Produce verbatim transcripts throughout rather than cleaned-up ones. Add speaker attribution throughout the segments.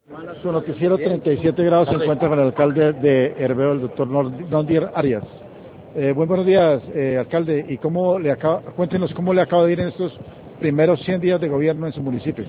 Speaker 1: Su noticiero treinta y siete grados se encuentra con el alcalde de Herveo, el doctor Nondier Arias. Eh, buen buenos días, eh, alcalde. Y cómo le acaba, cuéntenos cómo le acaba de ir en estos primeros cien días de gobierno en su municipio.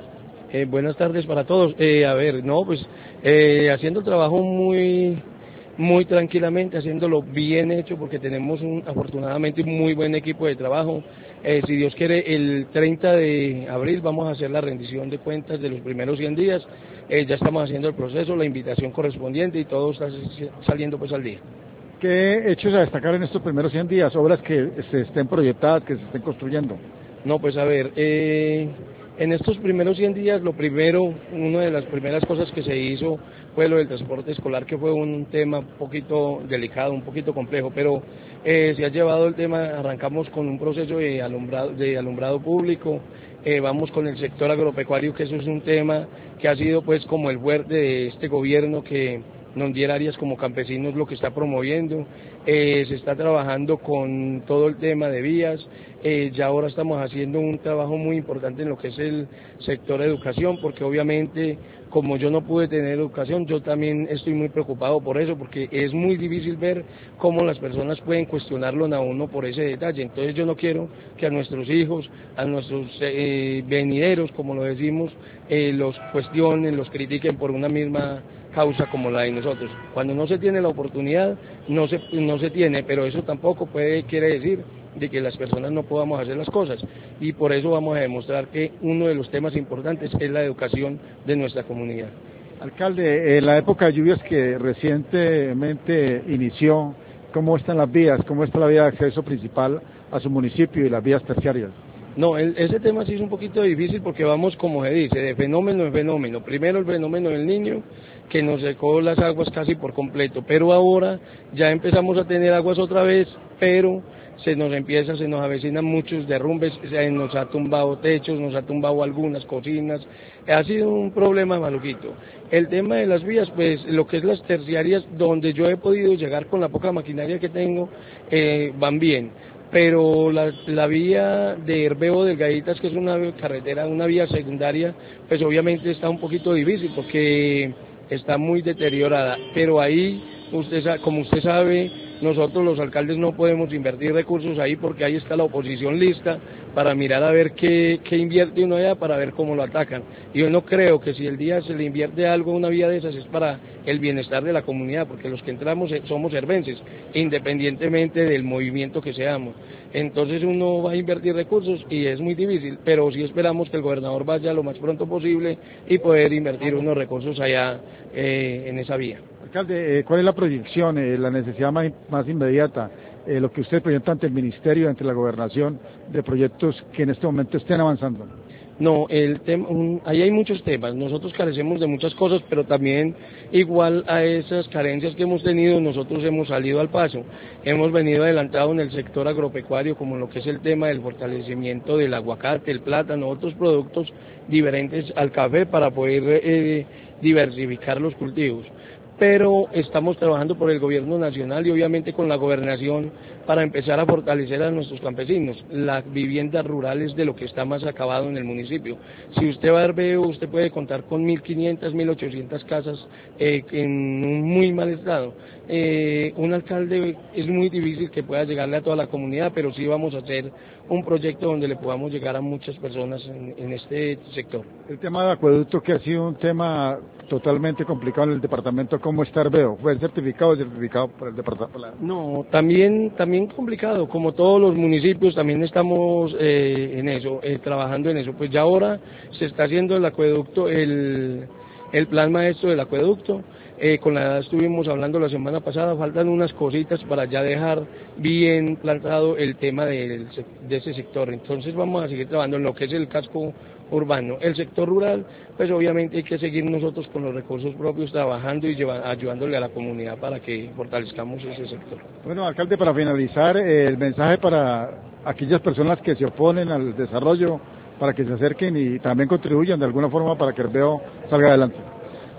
Speaker 2: Eh, buenas tardes para todos. Eh, a ver, no, pues eh, haciendo el trabajo muy muy tranquilamente, haciéndolo bien hecho, porque tenemos un, afortunadamente un muy buen equipo de trabajo. Eh, si Dios quiere, el treinta de abril vamos a hacer la rendición de cuentas de los primeros cien días. Eh, ya estamos haciendo el proceso, la invitación correspondiente y todo está saliendo pues al día.
Speaker 1: ¿Qué hechos a destacar en estos primeros cien días? Obras que se estén proyectadas, que se estén construyendo.
Speaker 2: No, pues a ver, eh, en estos primeros cien días, lo primero, una de las primeras cosas que se hizo fue lo del transporte escolar, que fue un tema un poquito delicado, un poquito complejo, pero eh, se ha llevado el tema, arrancamos con un proceso de alumbrado, de alumbrado público, eh, vamos con el sector agropecuario, que eso es un tema que ha sido pues como el fuerte de este gobierno, que Nondier Arias como campesinos lo que está promoviendo. Eh, se está trabajando con todo el tema de vías, eh, ya ahora estamos haciendo un trabajo muy importante en lo que es el sector de educación, porque obviamente como yo no pude tener educación, yo también estoy muy preocupado por eso, porque es muy difícil ver cómo las personas pueden cuestionarlo a uno por ese detalle. Entonces yo no quiero que a nuestros hijos, a nuestros eh, venideros, como lo decimos, eh, los cuestionen, los critiquen por una misma causa como la de nosotros. Cuando no se tiene la oportunidad, no se, no se tiene, pero eso tampoco puede, quiere decir de que las personas no podamos hacer las cosas, y por eso vamos a demostrar que uno de los temas importantes es la educación de nuestra comunidad.
Speaker 1: Alcalde, en la época de lluvias que recientemente inició, ¿cómo están las vías? ¿Cómo está la vía de acceso principal a su municipio y las vías terciarias?
Speaker 2: No, el, ese tema sí es un poquito difícil porque vamos, como se dice, de fenómeno en fenómeno. Primero el fenómeno del Niño, que nos secó las aguas casi por completo, pero ahora ya empezamos a tener aguas otra vez, pero se nos empieza, se nos avecinan muchos derrumbes, se nos ha tumbado techos, nos ha tumbado algunas cocinas, ha sido un problema maluquito. El tema de las vías, pues lo que es las terciarias, donde yo he podido llegar con la poca maquinaria que tengo, eh, van bien. Pero la, la vía de Herveo Delgaditas, que es una carretera, una vía secundaria, pues obviamente está un poquito difícil porque está muy deteriorada, pero ahí, usted como usted sabe, nosotros los alcaldes no podemos invertir recursos ahí porque ahí está la oposición lista para mirar a ver qué, qué invierte uno allá, para ver cómo lo atacan. Y yo no creo que si el día se le invierte algo a una vía de esas es para el bienestar de la comunidad, porque los que entramos somos hervenses, independientemente del movimiento que seamos. Entonces uno va a invertir recursos y es muy difícil, pero sí esperamos que el gobernador vaya lo más pronto posible y poder invertir unos recursos allá eh, en esa vía.
Speaker 1: Alcalde, eh, ¿cuál es la proyección, eh, la necesidad más, más inmediata, eh, lo que usted proyecta ante el Ministerio, ante la Gobernación, de proyectos que en este momento estén avanzando?
Speaker 2: No, el tema, un, ahí hay muchos temas, nosotros carecemos de muchas cosas, pero también igual a esas carencias que hemos tenido, nosotros hemos salido al paso, hemos venido adelantado en el sector agropecuario, como lo que es el tema del fortalecimiento del aguacate, el plátano, otros productos diferentes al café para poder eh, diversificar los cultivos. Pero estamos trabajando por el gobierno nacional y obviamente con la gobernación para empezar a fortalecer a nuestros campesinos. Las viviendas rurales de lo que está más acabado en el municipio. Si usted va a Herveo, usted puede contar con mil quinientas, mil ochocientas casas eh, en un muy mal estado. Eh, un alcalde es muy difícil que pueda llegarle a toda la comunidad, pero sí vamos a hacer un proyecto donde le podamos llegar a muchas personas en, en este sector.
Speaker 1: El tema del acueducto, que ha sido un tema totalmente complicado en el departamento, ¿cómo está Herveo? ¿Fue certificado o certificado por el departamento?
Speaker 2: No, también, también complicado, como todos los municipios, también estamos eh, en eso, eh, trabajando en eso. Pues ya ahora se está haciendo el acueducto, el, el plan maestro del acueducto. Eh, con la edad estuvimos hablando la semana pasada, faltan unas cositas para ya dejar bien plantado el tema de, de ese sector. Entonces vamos a seguir trabajando en lo que es el casco urbano. El sector rural, pues obviamente hay que seguir nosotros con los recursos propios trabajando y lleva, ayudándole a la comunidad para que fortalezcamos ese sector.
Speaker 1: Bueno, alcalde, para finalizar, eh, el mensaje para aquellas personas que se oponen al desarrollo, para que se acerquen y también contribuyan de alguna forma para que Herveo salga adelante.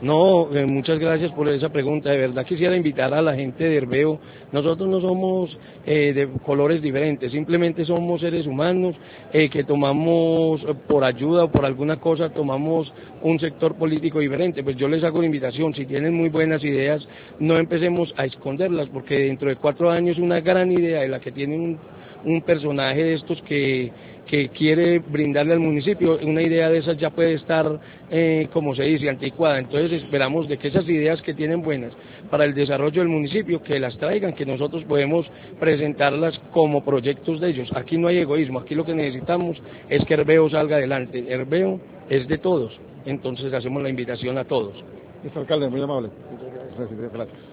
Speaker 2: No, eh, muchas gracias por esa pregunta. De verdad quisiera invitar a la gente de Herbeo. Nosotros no somos eh, de colores diferentes, simplemente somos seres humanos eh, que tomamos eh, por ayuda o por alguna cosa, tomamos un sector político diferente. Pues yo les hago la invitación, si tienen muy buenas ideas, no empecemos a esconderlas, porque dentro de cuatro años una gran idea de la que tiene un, un personaje de estos que, que quiere brindarle al municipio, una idea de esas ya puede estar, eh, como se dice, anticuada. Entonces esperamos de que esas ideas que tienen buenas para el desarrollo del municipio, que las traigan, que nosotros podemos presentarlas como proyectos de ellos. Aquí no hay egoísmo, aquí lo que necesitamos es que Herbeo salga adelante. Herbeo es de todos, entonces hacemos la invitación a todos.
Speaker 1: Mister Alcalde, muy amable. Muchas gracias. Gracias.